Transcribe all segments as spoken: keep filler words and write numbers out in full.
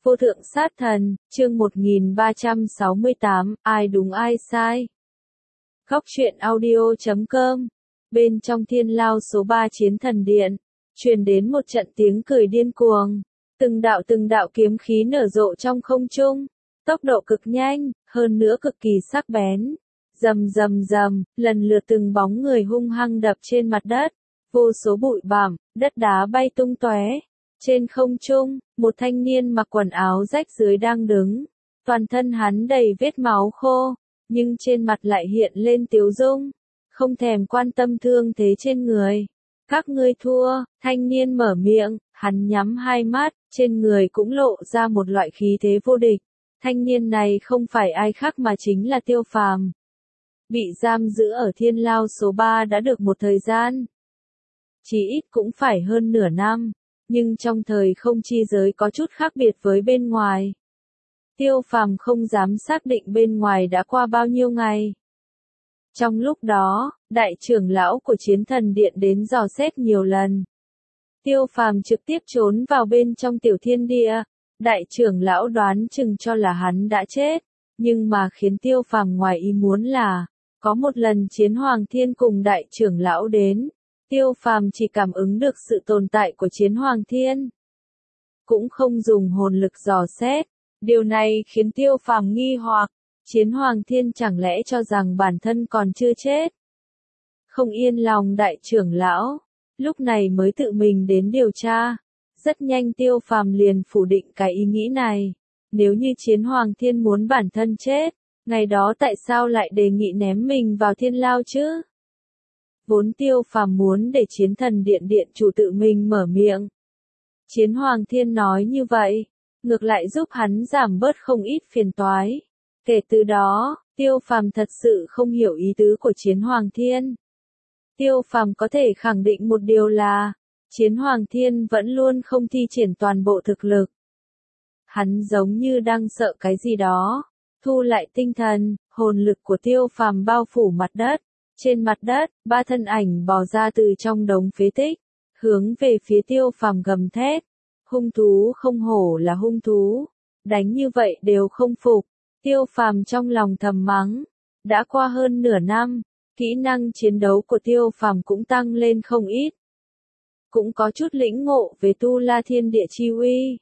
Vô thượng sát thần, chương một nghìn ba trăm sáu mươi tám, ai đúng ai sai. Góc truyện audio chấm com. Bên trong thiên lao số ba chiến thần điện, truyền đến một trận tiếng cười điên cuồng. Từng đạo từng đạo kiếm khí nở rộ trong không trung, tốc độ cực nhanh, hơn nữa cực kỳ sắc bén. Rầm rầm rầm, lần lượt từng bóng người hung hăng đập trên mặt đất, vô số bụi bặm, đất đá bay tung tóe. Trên không trung, một thanh niên mặc quần áo rách rưới đang đứng, toàn thân hắn đầy vết máu khô, nhưng trên mặt lại hiện lên tiếu dung, không thèm quan tâm thương thế trên người. Các ngươi thua, thanh niên mở miệng, hắn nhắm hai mắt, trên người cũng lộ ra một loại khí thế vô địch. Thanh niên này không phải ai khác mà chính là Tiêu Phàm. Bị giam giữ ở thiên lao số ba đã được một thời gian, chỉ ít cũng phải hơn nửa năm. Nhưng trong thời không chi giới có chút khác biệt với bên ngoài. Tiêu Phàm không dám xác định bên ngoài đã qua bao nhiêu ngày. Trong lúc đó, đại trưởng lão của chiến thần điện đến dò xét nhiều lần. Tiêu Phàm trực tiếp trốn vào bên trong tiểu thiên địa. Đại trưởng lão đoán chừng cho là hắn đã chết. Nhưng mà khiến Tiêu Phàm ngoài ý muốn là, có một lần Chiến Hoàng Thiên cùng đại trưởng lão đến. Tiêu Phàm chỉ cảm ứng được sự tồn tại của Chiến Hoàng Thiên, cũng không dùng hồn lực dò xét. Điều này khiến Tiêu Phàm nghi hoặc, Chiến Hoàng Thiên chẳng lẽ cho rằng bản thân còn chưa chết? Không yên lòng đại trưởng lão, lúc này mới tự mình đến điều tra. Rất nhanh Tiêu Phàm liền phủ định cái ý nghĩ này. Nếu như Chiến Hoàng Thiên muốn bản thân chết, ngày đó tại sao lại đề nghị ném mình vào thiên lao chứ? Vốn Tiêu Phàm muốn để chiến thần điện điện chủ tự mình mở miệng. Chiến Hoàng Thiên nói như vậy, ngược lại giúp hắn giảm bớt không ít phiền toái. Kể từ đó, Tiêu Phàm thật sự không hiểu ý tứ của Chiến Hoàng Thiên. Tiêu Phàm có thể khẳng định một điều là, Chiến Hoàng Thiên vẫn luôn không thi triển toàn bộ thực lực. Hắn giống như đang sợ cái gì đó. Thu lại tinh thần, hồn lực của Tiêu Phàm bao phủ mặt đất. Trên mặt đất, ba thân ảnh bò ra từ trong đống phế tích, hướng về phía Tiêu Phàm gầm thét. Hung thú không hổ là hung thú, đánh như vậy đều không phục. Tiêu Phàm trong lòng thầm mắng. Đã qua hơn nửa năm, kỹ năng chiến đấu của Tiêu Phàm cũng tăng lên không ít. Cũng có chút lĩnh ngộ về tu la thiên địa chi uy.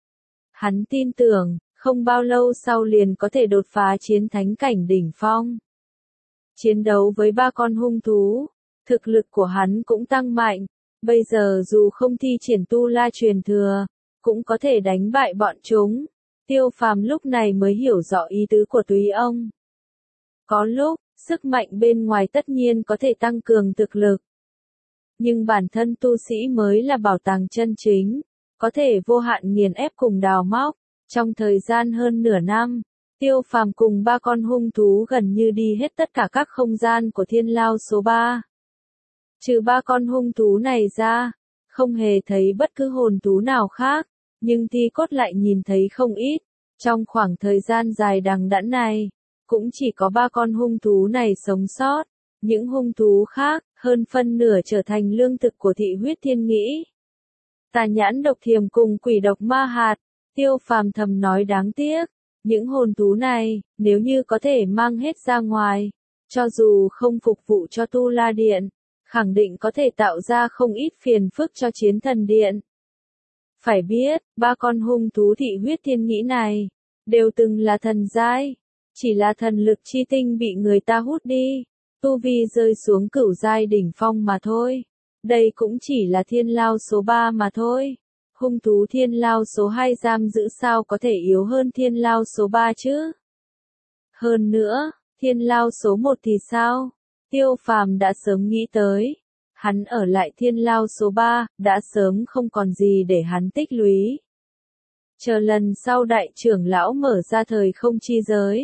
Hắn tin tưởng, không bao lâu sau liền có thể đột phá chiến thánh cảnh đỉnh phong. Chiến đấu với ba con hung thú, thực lực của hắn cũng tăng mạnh, bây giờ dù không thi triển tu la truyền thừa, cũng có thể đánh bại bọn chúng. Tiêu Phàm lúc này mới hiểu rõ ý tứ của Túy ông. Có lúc, sức mạnh bên ngoài tất nhiên có thể tăng cường thực lực. Nhưng bản thân tu sĩ mới là bảo tàng chân chính, có thể vô hạn nghiền ép cùng đào móc. Trong thời gian hơn nửa năm, Tiêu Phàm cùng ba con hung thú gần như đi hết tất cả các không gian của thiên lao số ba. Trừ ba con hung thú này ra, không hề thấy bất cứ hồn thú nào khác, nhưng thi cốt lại nhìn thấy không ít. Trong khoảng thời gian dài đằng đẵng này, cũng chỉ có ba con hung thú này sống sót. Những hung thú khác, hơn phân nửa trở thành lương thực của thị huyết thiên nghĩ. Tà nhãn độc thiềm cùng quỷ độc ma hạt, Tiêu Phàm thầm nói đáng tiếc. Những hồn thú này, nếu như có thể mang hết ra ngoài, cho dù không phục vụ cho Tu La Điện, khẳng định có thể tạo ra không ít phiền phức cho chiến thần điện. Phải biết, ba con hung thú thị huyết thiên nghĩ này, đều từng là thần giai, chỉ là thần lực chi tinh bị người ta hút đi, tu vi rơi xuống cửu giai đỉnh phong mà thôi. Đây cũng chỉ là thiên lao số ba mà thôi. Hung thú thiên lao số hai giam giữ sao có thể yếu hơn thiên lao số ba chứ? Hơn nữa, thiên lao số một thì sao? Tiêu Phàm đã sớm nghĩ tới. Hắn ở lại thiên lao số ba, đã sớm không còn gì để hắn tích lũy. Chờ lần sau đại trưởng lão mở ra thời không chi giới,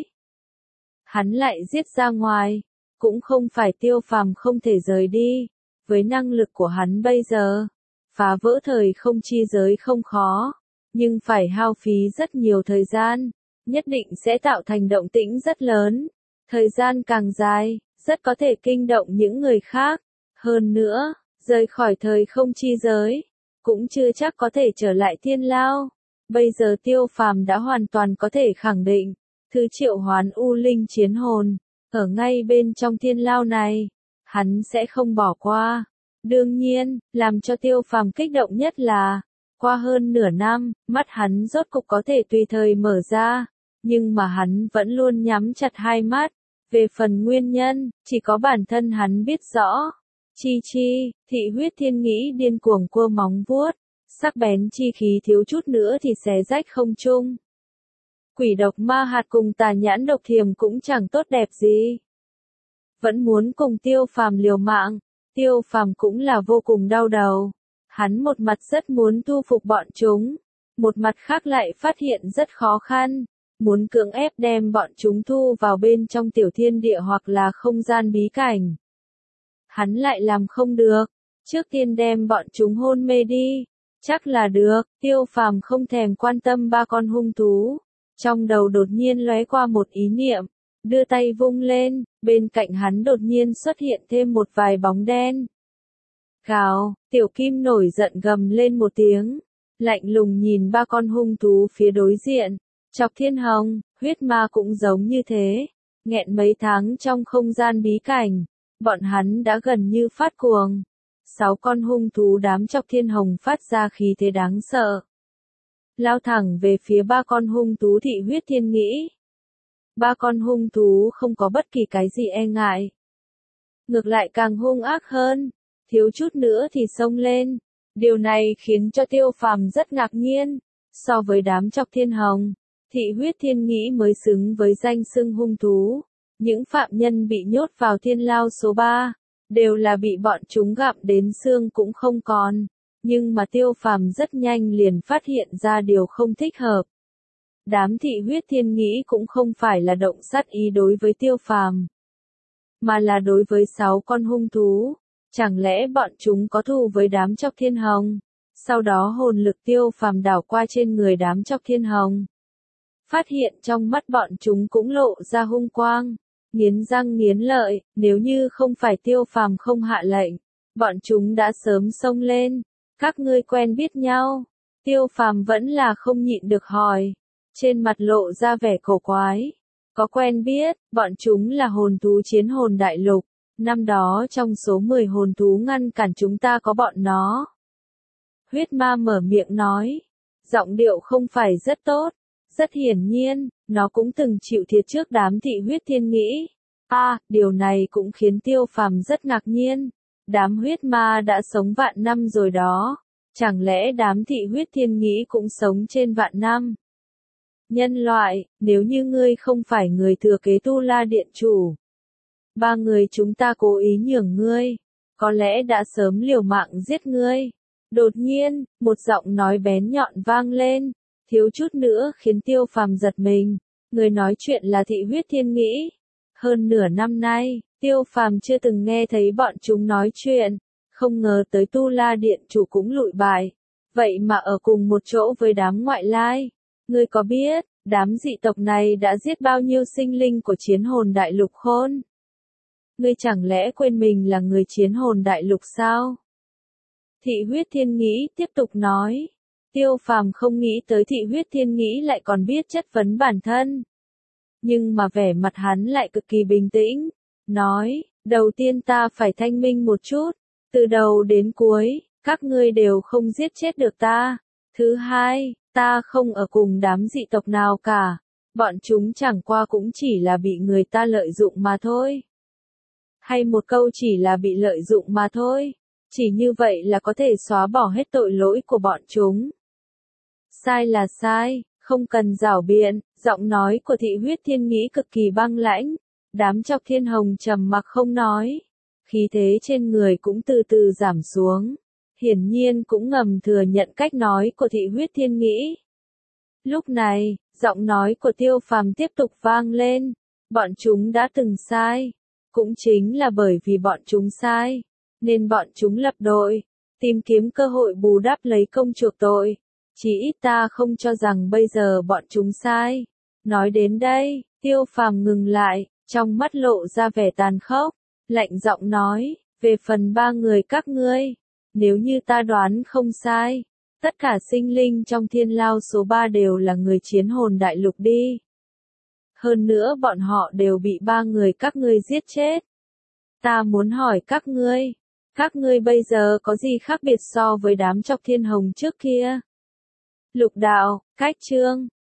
hắn lại giết ra ngoài. Cũng không phải Tiêu Phàm không thể rời đi. Với năng lực của hắn bây giờ, phá vỡ thời không chi giới không khó, nhưng phải hao phí rất nhiều thời gian, nhất định sẽ tạo thành động tĩnh rất lớn. Thời gian càng dài, rất có thể kinh động những người khác. Hơn nữa, rời khỏi thời không chi giới, cũng chưa chắc có thể trở lại thiên lao. Bây giờ Tiêu Phàm đã hoàn toàn có thể khẳng định, thứ triệu hoán U Linh chiến hồn, ở ngay bên trong thiên lao này, hắn sẽ không bỏ qua. Đương nhiên, làm cho Tiêu Phàm kích động nhất là, qua hơn nửa năm, mắt hắn rốt cục có thể tùy thời mở ra, nhưng mà hắn vẫn luôn nhắm chặt hai mắt. Về phần nguyên nhân, chỉ có bản thân hắn biết rõ. Chi chi, thị huyết thiên nghĩ điên cuồng cua móng vuốt, sắc bén chi khí thiếu chút nữa thì xé rách không trung. Quỷ độc ma hạt cùng tà nhãn độc thiềm cũng chẳng tốt đẹp gì. Vẫn muốn cùng Tiêu Phàm liều mạng, Tiêu Phàm cũng là vô cùng đau đầu. Hắn một mặt rất muốn thu phục bọn chúng, một mặt khác lại phát hiện rất khó khăn, muốn cưỡng ép đem bọn chúng thu vào bên trong tiểu thiên địa hoặc là không gian bí cảnh. Hắn lại làm không được, trước tiên đem bọn chúng hôn mê đi, chắc là được. Tiêu Phàm không thèm quan tâm ba con hung thú, trong đầu đột nhiên lóe qua một ý niệm, đưa tay vung lên, bên cạnh hắn đột nhiên xuất hiện thêm một vài bóng đen. Gào, tiểu kim nổi giận gầm lên một tiếng, lạnh lùng nhìn ba con hung thú phía đối diện. Chọc Thiên Hồng, huyết ma cũng giống như thế, nghẹn mấy tháng trong không gian bí cảnh, bọn hắn đã gần như phát cuồng. Sáu con hung thú đám Chọc Thiên Hồng phát ra khí thế đáng sợ, lao thẳng về phía ba con hung thú thị huyết thiên nghĩ. Ba con hung thú không có bất kỳ cái gì e ngại, ngược lại càng hung ác hơn, thiếu chút nữa thì xông lên. Điều này khiến cho Tiêu Phàm rất ngạc nhiên, so với đám Chọc Thiên Hồng, thị huyết thiên nghĩ mới xứng với danh xưng hung thú. Những phạm nhân bị nhốt vào thiên lao số ba, đều là bị bọn chúng gặm đến xương cũng không còn. Nhưng mà Tiêu Phàm rất nhanh liền phát hiện ra điều không thích hợp. Đám thị huyết thiên nghĩ cũng không phải là động sát ý đối với Tiêu Phàm, mà là đối với sáu con hung thú. Chẳng lẽ bọn chúng có thù với đám Chọc Thiên Hồng? Sau đó hồn lực Tiêu Phàm đảo qua trên người đám Chọc Thiên Hồng, phát hiện trong mắt bọn chúng cũng lộ ra hung quang, nghiến răng nghiến lợi, nếu như không phải Tiêu Phàm không hạ lệnh, bọn chúng đã sớm xông lên. Các ngươi quen biết nhau? Tiêu Phàm vẫn là không nhịn được hỏi, trên mặt lộ ra vẻ cổ quái. Có quen biết, bọn chúng là hồn thú chiến hồn đại lục, năm đó trong số mười hồn thú ngăn cản chúng ta có bọn nó. Huyết ma mở miệng nói, giọng điệu không phải rất tốt. Rất hiển nhiên, nó cũng từng chịu thiệt trước đám thị huyết thiên nghĩ. A, à, điều này cũng khiến Tiêu Phàm rất ngạc nhiên. Đám huyết ma đã sống vạn năm rồi đó. Chẳng lẽ đám thị huyết thiên nghĩ cũng sống trên vạn năm? Nhân loại, nếu như ngươi không phải người thừa kế Tu La Điện Chủ, ba người chúng ta cố ý nhường ngươi, có lẽ đã sớm liều mạng giết ngươi. Đột nhiên, một giọng nói bén nhọn vang lên, thiếu chút nữa khiến Tiêu Phàm giật mình. Người nói chuyện là thị huyết thiên nghĩ. Hơn nửa năm nay, Tiêu Phàm chưa từng nghe thấy bọn chúng nói chuyện, không ngờ tới Tu La Điện Chủ cũng lụi bại, vậy mà ở cùng một chỗ với đám ngoại lai. Ngươi có biết, đám dị tộc này đã giết bao nhiêu sinh linh của chiến hồn đại lục khôn? Ngươi chẳng lẽ quên mình là người chiến hồn đại lục sao? Thị huyết thiên nghĩ tiếp tục nói. Tiêu Phàm không nghĩ tới thị huyết thiên nghĩ lại còn biết chất vấn bản thân. Nhưng mà vẻ mặt hắn lại cực kỳ bình tĩnh, nói, đầu tiên ta phải thanh minh một chút, từ đầu đến cuối, các ngươi đều không giết chết được ta. Thứ hai, ta không ở cùng đám dị tộc nào cả, bọn chúng chẳng qua cũng chỉ là bị người ta lợi dụng mà thôi. Hay một câu chỉ là bị lợi dụng mà thôi, chỉ như vậy là có thể xóa bỏ hết tội lỗi của bọn chúng. Sai là sai, không cần giảo biện. Giọng nói của thị huyết thiên nghĩ cực kỳ băng lãnh, đám Chọc Thiên Hồng trầm mặc không nói, khí thế trên người cũng từ từ giảm xuống, hiển nhiên cũng ngầm thừa nhận cách nói của thị huyết thiên nghĩ. Lúc này, giọng nói của Tiêu Phàm tiếp tục vang lên, bọn chúng đã từng sai, cũng chính là bởi vì bọn chúng sai, nên bọn chúng lập đội, tìm kiếm cơ hội bù đắp lấy công chuộc tội. Chỉ ít ta không cho rằng bây giờ bọn chúng sai. Nói đến đây, Tiêu Phàm ngừng lại, trong mắt lộ ra vẻ tàn khốc, lạnh giọng nói, về phần ba người các ngươi, nếu như ta đoán không sai, Tất cả sinh linh trong thiên lao số ba đều là người chiến hồn đại lục đi. Hơn nữa bọn họ đều bị ba người các ngươi giết chết. Ta muốn hỏi các ngươi, các ngươi bây giờ có gì khác biệt so với đám Chọc Thiên Hồng trước kia? Lục đạo, Cách Trương,